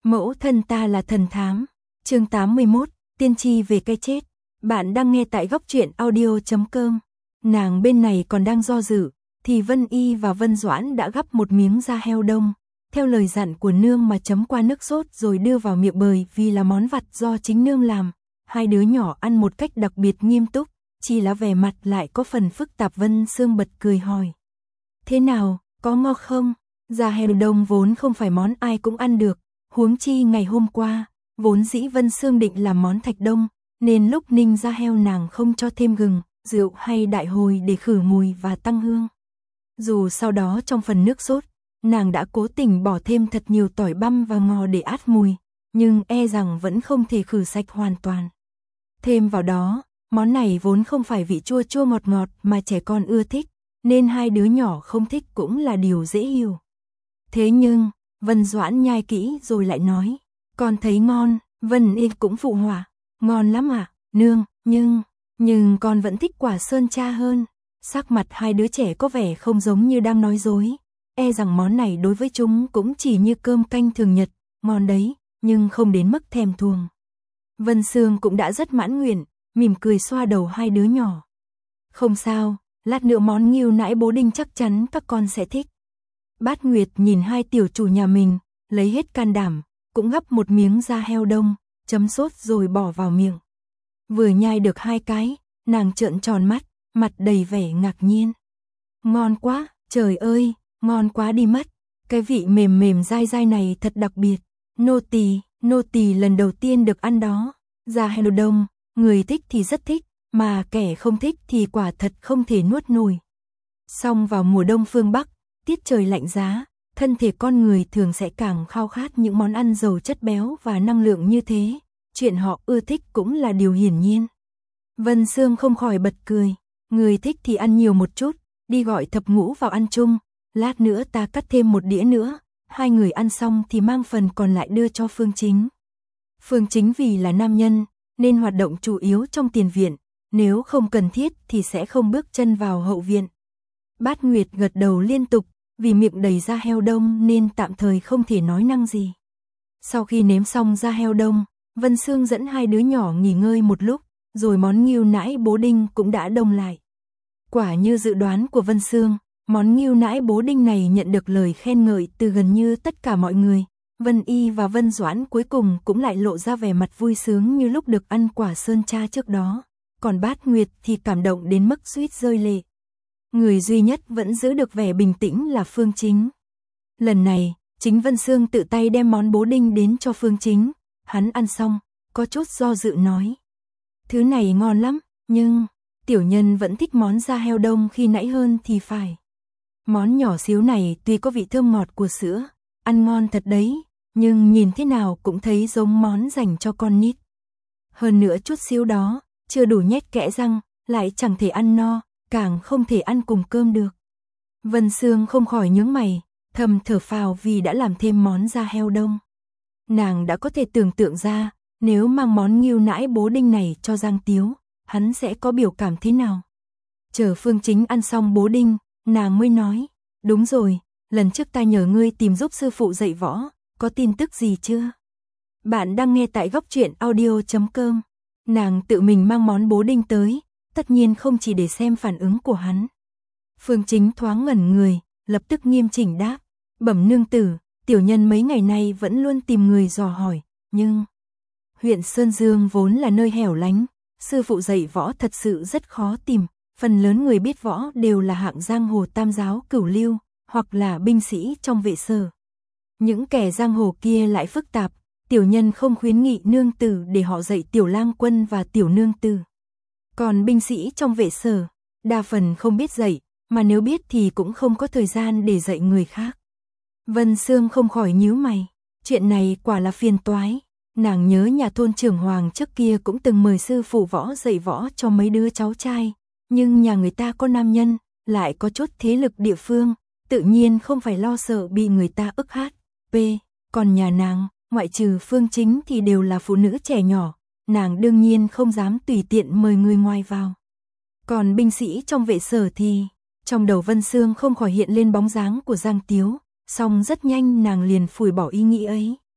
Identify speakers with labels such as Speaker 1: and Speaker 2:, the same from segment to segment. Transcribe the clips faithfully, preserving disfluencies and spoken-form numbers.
Speaker 1: Mẫu thân ta là thần thám. Chương tám mươi mốt, tiên tri về cái chết. Bạn đang nghe tại góc truyện audio chấm com. Nàng bên này còn đang do dự, thì Vân Y và Vân Doãn đã gắp một miếng da heo đông, theo lời dặn của nương mà chấm qua nước sốt rồi đưa vào miệng bởi vì là món vặt do chính nương làm. Hai đứa nhỏ ăn một cách đặc biệt nghiêm túc, chỉ là vẻ mặt lại có phần phức tạp. Vân Sương bật cười hỏi: thế nào, có ngon không? Da heo đông vốn không phải món ai cũng ăn được, huống chi ngày hôm qua, vốn dĩ Vân Sương định làm món thạch đông, nên lúc ninh da heo nàng không cho thêm gừng, rượu hay đại hồi để khử mùi và tăng hương. Dù sau đó trong phần nước sốt, nàng đã cố tình bỏ thêm thật nhiều tỏi băm và ngò để át mùi, nhưng e rằng vẫn không thể khử sạch hoàn toàn. Thêm vào đó, món này vốn không phải vị chua chua ngọt ngọt mà trẻ con ưa thích, nên hai đứa nhỏ không thích cũng là điều dễ hiểu. Thế nhưng, Vân Doãn nhai kỹ rồi lại nói: con thấy ngon. Vân Y cũng phụ họa: ngon lắm à, nương, nhưng, nhưng con vẫn thích quả sơn tra hơn. Sắc mặt hai đứa trẻ có vẻ không giống như đang nói dối, e rằng món này đối với chúng cũng chỉ như cơm canh thường nhật, ngon đấy, nhưng không đến mức thèm thuồng. Vân Sương cũng đã rất mãn nguyện, mỉm cười xoa đầu hai đứa nhỏ. Không sao, lát nữa món nghêu nãi bố Đinh chắc chắn các con sẽ thích. Bát Nguyệt nhìn hai tiểu chủ nhà mình, lấy hết can đảm, cũng gắp một miếng da heo đông, chấm sốt rồi bỏ vào miệng. Vừa nhai được hai cái, nàng trợn tròn mắt, mặt đầy vẻ ngạc nhiên. Ngon quá, trời ơi, ngon quá đi mất. Cái vị mềm mềm dai dai này thật đặc biệt. Nô tỳ, nô tỳ lần đầu tiên được ăn đó. Da heo đông, người thích thì rất thích, mà kẻ không thích thì quả thật không thể nuốt nổi. Song vào mùa đông phương Bắc, tiết trời lạnh giá, thân thể con người thường sẽ càng khao khát những món ăn giàu chất béo và năng lượng như thế. Chuyện họ ưa thích cũng là điều hiển nhiên. Vân Sương không khỏi bật cười. Người thích thì ăn nhiều một chút, đi gọi thập ngũ vào ăn chung. Lát nữa ta cắt thêm một đĩa nữa. Hai người ăn xong thì mang phần còn lại đưa cho Phương Chính. Phương Chính vì là nam nhân, nên hoạt động chủ yếu trong tiền viện. Nếu không cần thiết thì sẽ không bước chân vào hậu viện. Bát Nguyệt gật đầu liên tục, vì miệng đầy da heo đông nên tạm thời không thể nói năng gì. Sau khi nếm xong da heo đông, Vân Sương dẫn hai đứa nhỏ nghỉ ngơi một lúc, rồi món nghêu nãi bố Đinh cũng đã đông lại. Quả như dự đoán của Vân Sương, món nghêu nãi bố Đinh này nhận được lời khen ngợi từ gần như tất cả mọi người. Vân Y và Vân Doãn cuối cùng cũng lại lộ ra vẻ mặt vui sướng như lúc được ăn quả sơn tra trước đó. Còn Bát Nguyệt thì cảm động đến mức suýt rơi lệ. Người duy nhất vẫn giữ được vẻ bình tĩnh là Phương Chính. Lần này, chính Vân Sương tự tay đem món bố Đinh đến cho Phương Chính. Hắn ăn xong, có chút do dự nói: thứ này ngon lắm, nhưng tiểu nhân vẫn thích món da heo đông khi nãy hơn thì phải. Món nhỏ xíu này tuy có vị thơm ngọt của sữa, ăn ngon thật đấy, nhưng nhìn thế nào cũng thấy giống món dành cho con nít. Hơn nữa chút xíu đó, chưa đủ nhét kẽ răng, lại chẳng thể ăn no, càng không thể ăn cùng cơm được. Vân Sương không khỏi nhướng mày, thầm thở phào vì đã làm thêm món da heo đông. Nàng đã có thể tưởng tượng ra, nếu mang món nghêu nãi bố Đinh này cho Giang Tiếu, hắn sẽ có biểu cảm thế nào. Chờ Phương Chính ăn xong bố Đinh, nàng mới nói: đúng rồi, lần trước ta nhờ ngươi tìm giúp sư phụ dạy võ, có tin tức gì chưa? Bạn đang nghe tại góc truyện audio chấm com. Nàng tự mình mang món bố Đinh tới, tất nhiên không chỉ để xem phản ứng của hắn. Phương Chính thoáng ngẩn người, lập tức nghiêm chỉnh đáp: bẩm nương tử, tiểu nhân mấy ngày nay vẫn luôn tìm người dò hỏi, nhưng huyện Sơn Dương vốn là nơi hẻo lánh, sư phụ dạy võ thật sự rất khó tìm, phần lớn người biết võ đều là hạng giang hồ tam giáo cửu lưu, hoặc là binh sĩ trong vệ sở. Những kẻ giang hồ kia lại phức tạp, tiểu nhân không khuyến nghị nương tử để họ dạy tiểu lang quân và tiểu nương tử. Còn binh sĩ trong vệ sở, đa phần không biết dạy, mà nếu biết thì cũng không có thời gian để dạy người khác. Vân Sương không khỏi nhíu mày, chuyện này quả là phiền toái. Nàng nhớ nhà thôn trưởng Hoàng trước kia cũng từng mời sư phụ võ dạy võ cho mấy đứa cháu trai, nhưng nhà người ta có nam nhân, lại có chút thế lực địa phương, tự nhiên không phải lo sợ bị người ta ức hát. P. Còn nhà nàng, ngoại trừ Phương Chính thì đều là phụ nữ trẻ nhỏ, nàng đương nhiên không dám tùy tiện mời người ngoài vào. Còn binh sĩ trong vệ sở thì, trong đầu Vân Sương không khỏi hiện lên bóng dáng của Giang Tiếu, song rất nhanh nàng liền phủi bỏ ý nghĩ ấy.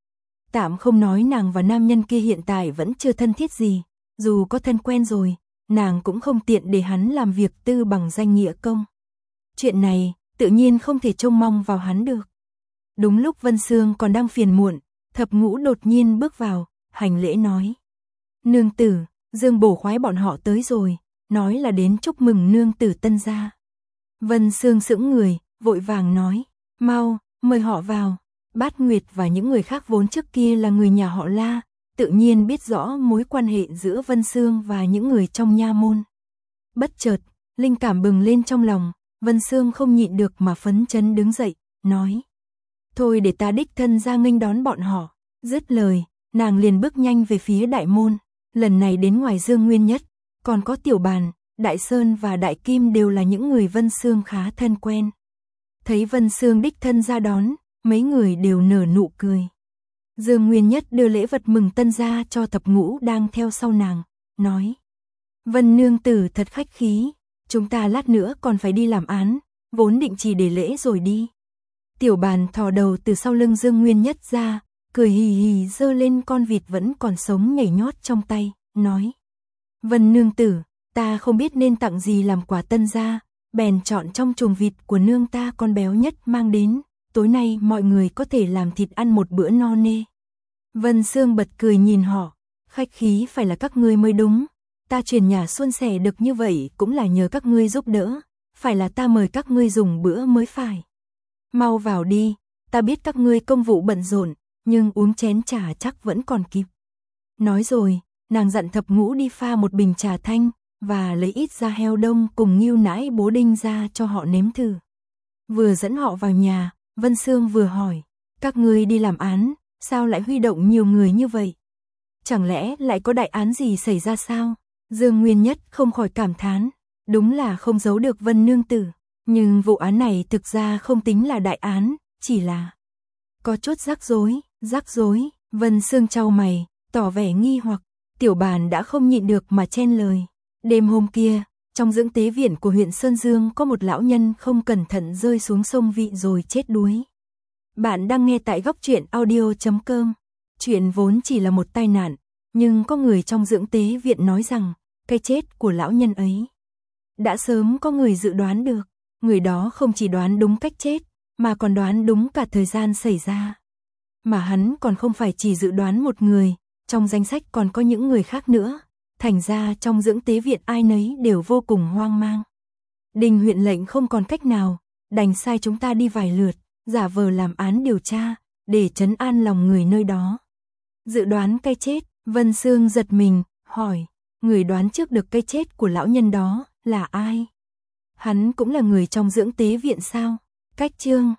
Speaker 1: Tạm không nói nàng và nam nhân kia hiện tại vẫn chưa thân thiết gì, dù có thân quen rồi, nàng cũng không tiện để hắn làm việc tư bằng danh nghĩa công. Chuyện này, tự nhiên không thể trông mong vào hắn được. Đúng lúc Vân Sương còn đang phiền muộn, Thập Ngũ đột nhiên bước vào, hành lễ nói. Nương tử, Dương bổ khoái bọn họ tới rồi, nói là đến chúc mừng nương tử tân gia. Vân Sương sững người, vội vàng nói, mau, mời họ vào. Bát Nguyệt và những người khác vốn trước kia là người nhà họ La, tự nhiên biết rõ mối quan hệ giữa Vân Sương và những người trong nha môn. Bất chợt, linh cảm bừng lên trong lòng, Vân Sương không nhịn được mà phấn chấn đứng dậy, nói. Thôi để ta đích thân ra nghênh đón bọn họ. Dứt lời, nàng liền bước nhanh về phía đại môn. Lần này đến ngoài Dương Nguyên Nhất, còn có Tiểu Bàn, Đại Sơn và Đại Kim đều là những người Vân Sương khá thân quen. Thấy Vân Sương đích thân ra đón, mấy người đều nở nụ cười. Dương Nguyên Nhất đưa lễ vật mừng tân gia cho Thập Ngũ đang theo sau nàng, nói. Vân nương tử thật khách khí, chúng ta lát nữa còn phải đi làm án, vốn định chỉ để lễ rồi đi. Tiểu Bàn thò đầu từ sau lưng Dương Nguyên Nhất ra, cười hì hì giơ lên con vịt vẫn còn sống nhảy nhót trong tay, nói. Vân nương tử, ta không biết nên tặng gì làm quà tân gia, bèn chọn trong chuồng vịt của nương ta con béo nhất mang đến, tối nay mọi người có thể làm thịt ăn một bữa no nê. Vân Sương bật cười nhìn họ, khách khí phải là các ngươi mới đúng, ta truyền nhà suôn sẻ được như vậy cũng là nhờ các ngươi giúp đỡ, phải là ta mời các ngươi dùng bữa mới phải. Mau vào đi, ta biết các ngươi công vụ bận rộn, nhưng uống chén trà chắc vẫn còn kịp. Nói rồi, nàng dặn Thập Ngũ đi pha một bình trà thanh, và lấy ít da heo đông cùng nghêu nãi bố đinh ra cho họ nếm thử. Vừa dẫn họ vào nhà, Vân Sương vừa hỏi, các ngươi đi làm án, sao lại huy động nhiều người như vậy? Chẳng lẽ lại có đại án gì xảy ra sao? Dương Nguyên Nhất không khỏi cảm thán, đúng là không giấu được Vân nương tử, nhưng vụ án này thực ra không tính là đại án, chỉ là có chút rắc rối, rắc rối. Vân Sương chau mày, tỏ vẻ nghi hoặc. Tiểu Bàn đã không nhịn được mà chen lời. Đêm hôm kia, trong dưỡng tế viện của huyện Sơn Dương có một lão nhân không cẩn thận rơi xuống sông Vị rồi chết đuối. Bạn đang nghe tại góc truyện audio chấm com. Chuyện vốn chỉ là một tai nạn, nhưng có người trong dưỡng tế viện nói rằng cái chết của lão nhân ấy đã sớm có người dự đoán được. Người đó không chỉ đoán đúng cách chết, mà còn đoán đúng cả thời gian xảy ra. Mà hắn còn không phải chỉ dự đoán một người, trong danh sách còn có những người khác nữa. Thành ra trong dưỡng tế viện ai nấy đều vô cùng hoang mang. Đình huyện lệnh không còn cách nào, đành sai chúng ta đi vài lượt, giả vờ làm án điều tra, để trấn an lòng người nơi đó. Dự đoán cái chết, Vân Sương giật mình, hỏi, người đoán trước được cái chết của lão nhân đó là ai? Hắn cũng là người trong dưỡng tế viện sao? Cách chương